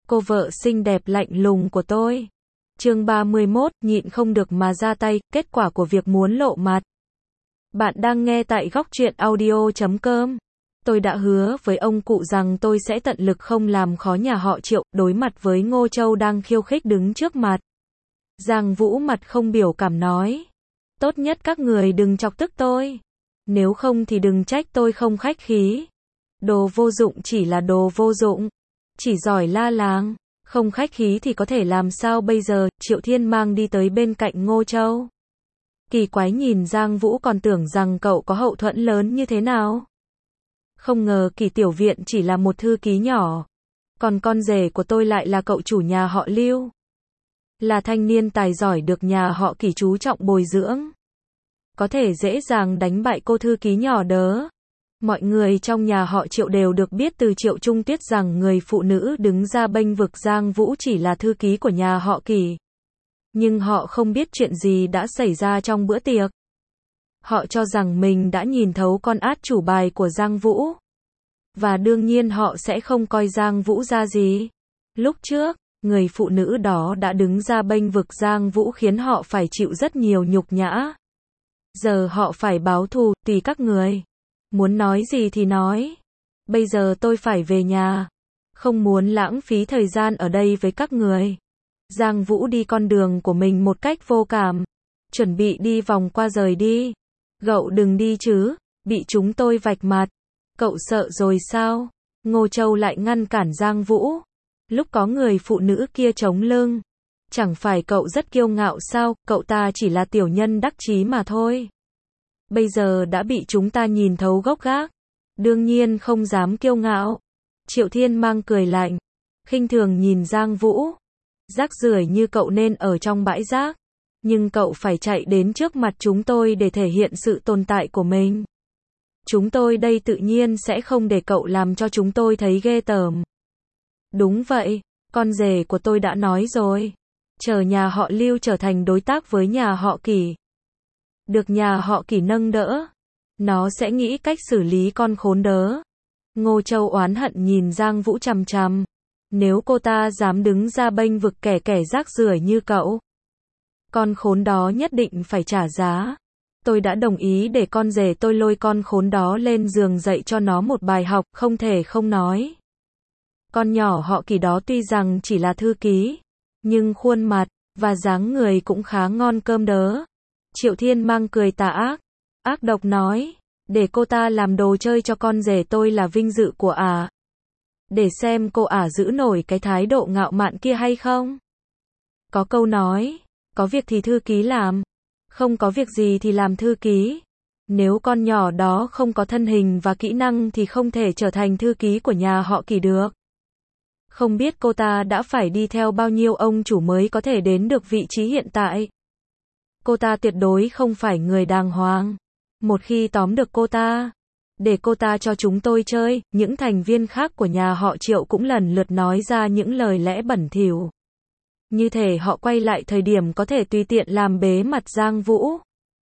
cô vợ xinh đẹp lạnh lùng của tôi. Chương 31, nhịn không được mà ra tay, kết quả của việc muốn lộ mặt. Bạn đang nghe tại góc truyện audio.com. Tôi đã hứa với ông cụ rằng tôi sẽ tận lực không làm khó nhà họ Triệu, đối mặt với Ngô Châu đang khiêu khích đứng trước mặt. Giang Vũ mặt không biểu cảm nói. Tốt nhất các người đừng chọc tức tôi. Nếu không thì đừng trách tôi không khách khí. Đồ vô dụng chỉ là đồ vô dụng. Chỉ giỏi la làng. Không khách khí thì có thể làm sao bây giờ? Triệu Thiên Mang đi tới bên cạnh Ngô Châu. Kỳ quái nhìn Giang Vũ còn tưởng rằng cậu có hậu thuẫn lớn như thế nào. Không ngờ Kỳ tiểu viện chỉ là một thư ký nhỏ. Còn con rể của tôi lại là cậu chủ nhà họ Lưu. Là thanh niên tài giỏi được nhà họ Kỳ chú trọng bồi dưỡng. Có thể dễ dàng đánh bại cô thư ký nhỏ đó. Mọi người trong nhà họ Triệu đều được biết từ Triệu Trung Tuyết rằng người phụ nữ đứng ra bênh vực Giang Vũ chỉ là thư ký của nhà họ Kỳ. Nhưng họ không biết chuyện gì đã xảy ra trong bữa tiệc. Họ cho rằng mình đã nhìn thấu con át chủ bài của Giang Vũ. Và đương nhiên họ sẽ không coi Giang Vũ ra gì. Lúc trước, người phụ nữ đó đã đứng ra bênh vực Giang Vũ khiến họ phải chịu rất nhiều nhục nhã. Giờ họ phải báo thù, tùy các người. Muốn nói gì thì nói. Bây giờ tôi phải về nhà. Không muốn lãng phí thời gian ở đây với các người. Giang Vũ đi con đường của mình một cách vô cảm. Chuẩn bị đi vòng qua rời đi. Cậu đừng đi chứ, bị chúng tôi vạch mặt. Cậu sợ rồi sao? Ngô Châu lại ngăn cản Giang Vũ. Lúc có người phụ nữ kia chống lưng. Chẳng phải cậu rất kiêu ngạo sao, cậu ta chỉ là tiểu nhân đắc chí mà thôi. Bây giờ đã bị chúng ta nhìn thấu gốc gác. Đương nhiên không dám kiêu ngạo. Triệu Thiên Mang cười lạnh. Khinh thường nhìn Giang Vũ. Rác rưởi như cậu nên ở trong bãi rác. Nhưng cậu phải chạy đến trước mặt chúng tôi để thể hiện sự tồn tại của mình. Chúng tôi đây tự nhiên sẽ không để cậu làm cho chúng tôi thấy ghê tởm. Đúng vậy, con rể của tôi đã nói rồi. Chờ nhà họ Lưu trở thành đối tác với nhà họ Kỳ. Được nhà họ Kỳ nâng đỡ. Nó sẽ nghĩ cách xử lý con khốn đớ. Ngô Châu oán hận nhìn Giang Vũ chằm chằm. Nếu cô ta dám đứng ra bênh vực kẻ rác rưởi như cậu. Con khốn đó nhất định phải trả giá. Tôi đã đồng ý để con rể tôi lôi con khốn đó lên giường dạy cho nó một bài học, không thể không nói. Con nhỏ họ Kỳ đó tuy rằng chỉ là thư ký, nhưng khuôn mặt và dáng người cũng khá ngon cơm đớ. Triệu Thiên Mang cười tà ác, ác độc nói, để cô ta làm đồ chơi cho con rể tôi là vinh dự của ả. Để xem cô ả giữ nổi cái thái độ ngạo mạn kia hay không. Có câu nói, có việc thì thư ký làm, không có việc gì thì làm thư ký. Nếu con nhỏ đó không có thân hình và kỹ năng thì không thể trở thành thư ký của nhà họ Kỳ được. Không biết cô ta đã phải đi theo bao nhiêu ông chủ mới có thể đến được vị trí hiện tại. Cô ta tuyệt đối không phải người đàng hoàng. Một khi tóm được cô ta, để cô ta cho chúng tôi chơi, những thành viên khác của nhà họ Triệu cũng lần lượt nói ra những lời lẽ bẩn thỉu. Như thể họ quay lại thời điểm có thể tùy tiện làm bế mặt Giang Vũ.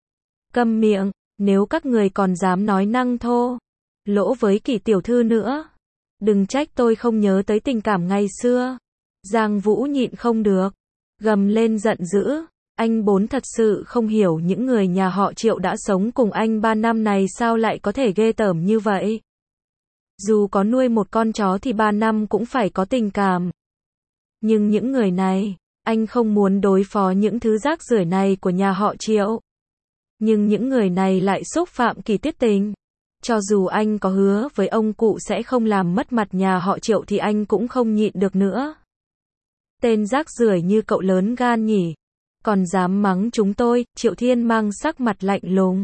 Câm miệng, nếu các người còn dám nói năng thô, lỗ với Kỳ tiểu thư nữa. Đừng trách tôi không nhớ tới tình cảm ngày xưa. Giang Vũ nhịn không được. Gầm lên giận dữ. Anh bốn thật sự không hiểu những người nhà họ Triệu đã sống cùng anh 3 năm này sao lại có thể ghê tởm như vậy. Dù có nuôi một con chó thì 3 năm cũng phải có tình cảm. Nhưng những người này, anh không muốn đối phó những thứ rác rưởi này của nhà họ Triệu. Nhưng những người này lại xúc phạm Kỳ Tuyết Tình. Cho dù anh có hứa với ông cụ sẽ không làm mất mặt nhà họ Triệu thì anh cũng không nhịn được nữa. Tên rác rưởi như cậu lớn gan nhỉ. Còn dám mắng chúng tôi, Triệu Thiên Mang sắc mặt lạnh lùng.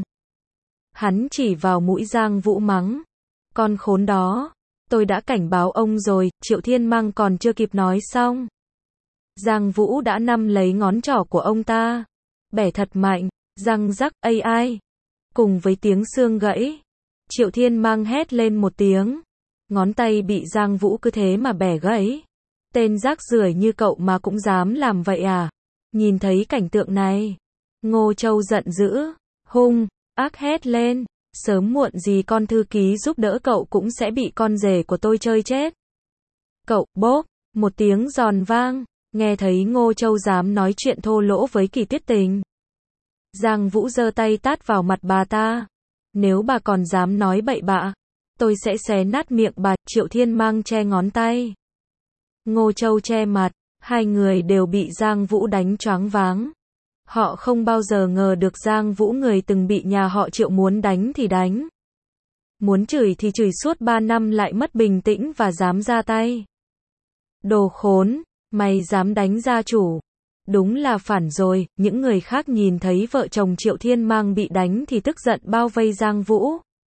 Hắn chỉ vào mũi Giang Vũ mắng. Con khốn đó. Tôi đã cảnh báo ông rồi, Triệu Thiên Mang còn chưa kịp nói xong. Giang Vũ đã nắm lấy ngón trỏ của ông ta. Bẻ thật mạnh, răng rắc, ai. Cùng với tiếng xương gãy. Triệu Thiên Mang hét lên một tiếng. Ngón tay bị Giang Vũ cứ thế mà bẻ gãy. Tên rác rưởi như cậu mà cũng dám làm vậy à? Nhìn thấy cảnh tượng này, Ngô Châu giận dữ, hung, ác hét lên. Sớm muộn gì con thư ký giúp đỡ cậu cũng sẽ bị con rể của tôi chơi chết. Cậu, bốp, Một tiếng giòn vang, nghe thấy Ngô Châu dám nói chuyện thô lỗ với Kỳ Tuyết Tình. Giang Vũ giơ tay tát vào mặt bà ta. Nếu bà còn dám nói bậy bạ, tôi sẽ xé nát miệng bà. Triệu Thiên Mang che ngón tay. Ngô Châu che mặt, hai người đều bị Giang Vũ đánh choáng váng. Họ không bao giờ ngờ được Giang Vũ, người từng bị nhà họ Triệu muốn đánh thì đánh. Muốn chửi thì chửi suốt 3 năm lại mất bình tĩnh và dám ra tay. Đồ khốn, mày dám đánh gia chủ. Đúng là phản rồi. Những người khác nhìn thấy vợ chồng Triệu Thiên Mang bị đánh thì tức giận bao vây Giang Vũ.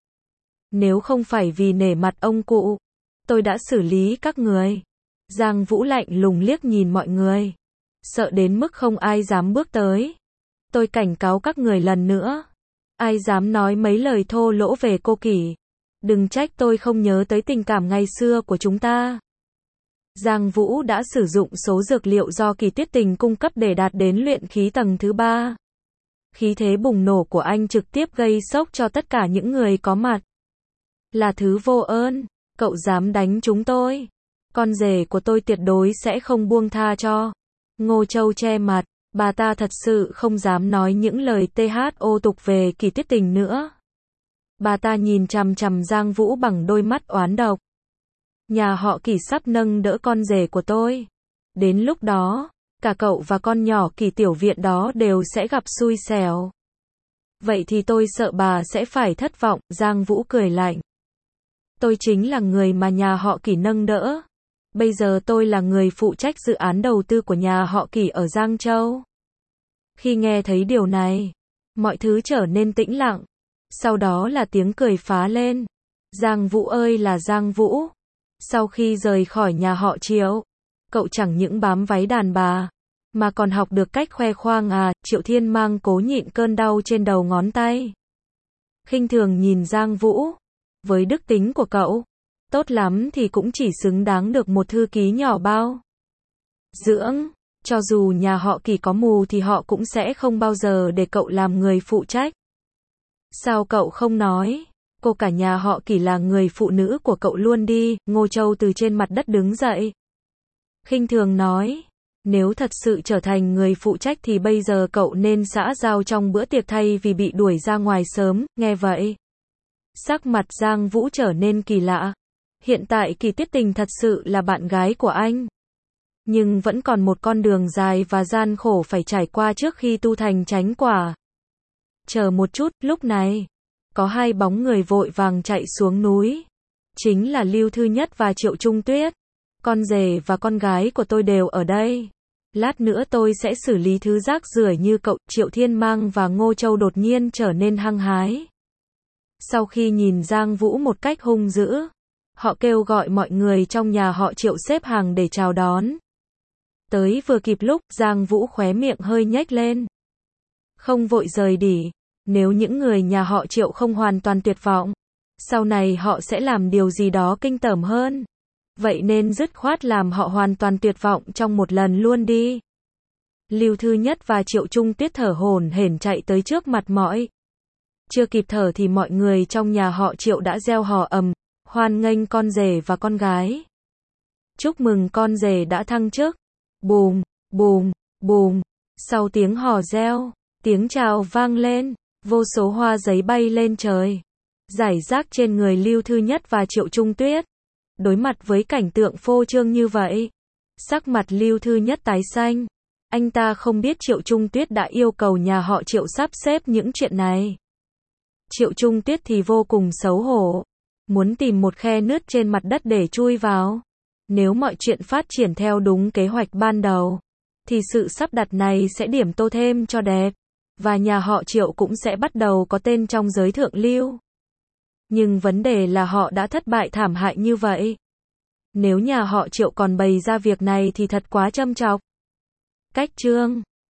Nếu không phải vì nể mặt ông cụ, tôi đã xử lý các người. Giang Vũ lạnh lùng liếc nhìn mọi người, sợ đến mức không ai dám bước tới. Tôi cảnh cáo các người lần nữa, ai dám nói mấy lời thô lỗ về cô Kỳ, đừng trách tôi không nhớ tới tình cảm ngày xưa của chúng ta. Giang Vũ đã sử dụng số dược liệu do Kỳ Tuyết Tình cung cấp để đạt đến luyện khí tầng thứ 3. Khí thế bùng nổ của anh trực tiếp gây sốc cho tất cả những người có mặt. Là thứ vô ơn, cậu dám đánh chúng tôi. Con rể của tôi tuyệt đối sẽ không buông tha cho. Ngô Châu che mặt, bà ta thật sự không dám nói những lời thô tục về Kỳ Tuyết Tình nữa. Bà ta nhìn chằm chằm Giang Vũ bằng đôi mắt oán độc. Nhà họ Kỳ sắp nâng đỡ con rể của tôi. Đến lúc đó, cả cậu và con nhỏ Kỳ tiểu viện đó đều sẽ gặp xui xẻo. Vậy thì tôi sợ bà sẽ phải thất vọng. Giang Vũ cười lạnh. Tôi chính là người mà nhà họ Kỳ nâng đỡ. Bây giờ tôi là người phụ trách dự án đầu tư của nhà họ Kỳ ở Giang Châu. Khi nghe thấy điều này, mọi thứ trở nên tĩnh lặng. Sau đó là tiếng cười phá lên. Giang Vũ ơi là Giang Vũ. Sau khi rời khỏi nhà họ Triệu, cậu chẳng những bám váy đàn bà, mà còn học được cách khoe khoang à. Triệu Thiên Mang cố nhịn cơn đau trên đầu ngón tay. Khinh thường nhìn Giang Vũ. Với đức tính của cậu, tốt lắm thì cũng chỉ xứng đáng được một thư ký nhỏ bao dưỡng. Cho dù nhà họ Kỳ có mù thì họ cũng sẽ không bao giờ để cậu làm người phụ trách. Sao cậu không nói? Cô cả nhà họ Kỳ là người phụ nữ của cậu luôn đi. Ngô Châu từ trên mặt đất đứng dậy. Khinh thường nói. Nếu thật sự trở thành người phụ trách thì bây giờ cậu nên xã giao trong bữa tiệc thay vì bị đuổi ra ngoài sớm. Nghe vậy, sắc mặt Giang Vũ trở nên kỳ lạ. Hiện tại Kỳ Tuyết Tình thật sự là bạn gái của anh. Nhưng vẫn còn một con đường dài và gian khổ phải trải qua trước khi tu thành chánh quả. Chờ một chút, lúc này, có hai bóng người vội vàng chạy xuống núi. Chính là Lưu Thư Nhất và Triệu Trung Tuyết. Con rể và con gái của tôi đều ở đây. Lát nữa tôi sẽ xử lý thứ rác rưởi như cậu. Triệu Thiên Mang và Ngô Châu đột nhiên trở nên hăng hái. Sau khi nhìn Giang Vũ một cách hung dữ, họ kêu gọi mọi người trong nhà họ Triệu xếp hàng để chào đón. Tới vừa kịp lúc, Giang Vũ khóe miệng hơi nhếch lên. Không vội rời đi. Nếu những người nhà họ Triệu không hoàn toàn tuyệt vọng, sau này họ sẽ làm điều gì đó kinh tởm hơn. Vậy nên dứt khoát làm họ hoàn toàn tuyệt vọng trong một lần luôn đi. Lưu Thư Nhất và Triệu Trung Tuyết thở hổn hển chạy tới trước mặt mọi. Chưa kịp thở thì mọi người trong nhà họ Triệu đã reo hò ầm, hoan nghênh con rể và con gái. Chúc mừng con rể đã thăng chức. Bùm, bùm, bùm. Sau tiếng hò reo, tiếng chào vang lên, vô số hoa giấy bay lên trời, rải rác trên người Lưu Thư Nhất và Triệu Trung Tuyết. Đối mặt với cảnh tượng phô trương như vậy, sắc mặt Lưu Thư Nhất tái xanh. Anh ta không biết Triệu Trung Tuyết đã yêu cầu nhà họ Triệu sắp xếp những chuyện này. Triệu Trung Tuyết thì vô cùng xấu hổ, muốn tìm một khe nứt trên mặt đất để chui vào. Nếu mọi chuyện phát triển theo đúng kế hoạch ban đầu, thì sự sắp đặt này sẽ điểm tô thêm cho đẹp, và nhà họ Triệu cũng sẽ bắt đầu có tên trong giới thượng lưu. Nhưng vấn đề là họ đã thất bại thảm hại như vậy. Nếu nhà họ Triệu còn bày ra việc này thì thật quá châm chọc. Cách chương